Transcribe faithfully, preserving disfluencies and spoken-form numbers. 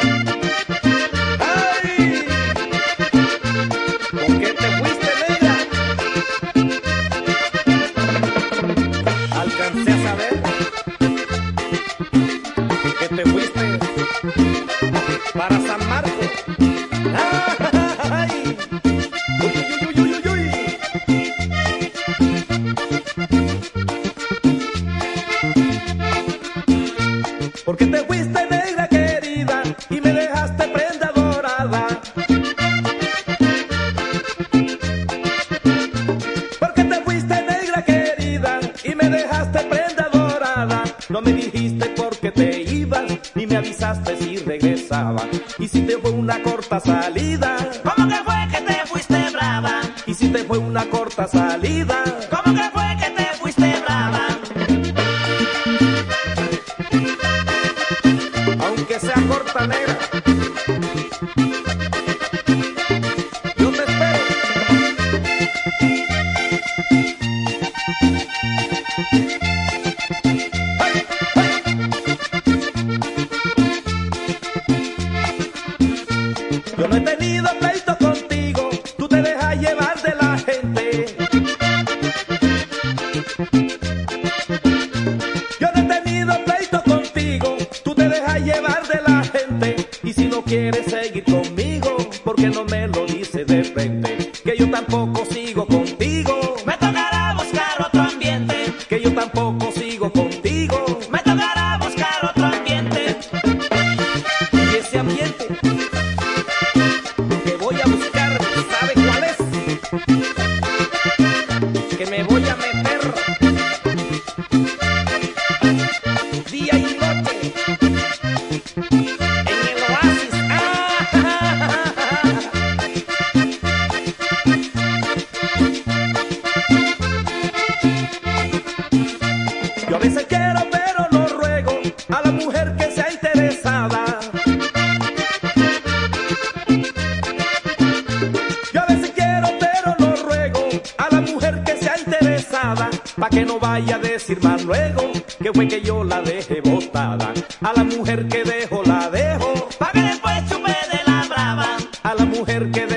¡Ay! ¿Por qué te fuiste, negra? Alcancé a saber que te fuiste para San Marcos. ¡Ay! ¡Uy, uy, uy, uy, uy! ¿Por qué te fuiste, negra querida, y me dejaste prenda dorada? ¿Por qué te fuiste, negra querida, y me dejaste prenda dorada? No me dijiste por qué te ibas, ni me avisaste si regresaba. Y si te fue una corta salida, ¿Cómo que fue que te fuiste brava? y si te fue una corta salida, ¿Cómo que fue que te fuiste brava? aunque sea corta, negra, yo te espero. ¡Ay, ay! Yo no he tenido pleito contigo, tú te dejas llevar de la gente. Yo no he tenido pleito contigo, tú te dejas llevar de la gente. Y si no quieres seguir conmigo, ¿por qué no me lo dices de frente? Que yo tampoco sigo contigo, Me tocará buscar otro ambiente. que yo tampoco sigo contigo. Me tocará buscar otro ambiente. Y ese ambiente que voy a buscar, ¿sabe cuál es? Que me voy a meter día y noche en el oasis. ¡Ah! Yo a veces quiero, pero no ruego a la mujer que sea interesada. Yo a veces quiero, pero no ruego a la mujer que sea interesada, pa' que no vaya a decir más luego que fue que yo la dejé botada. A la mujer que dejo, la dejo. Pa' que después chupe de la brava. A la mujer que dejo,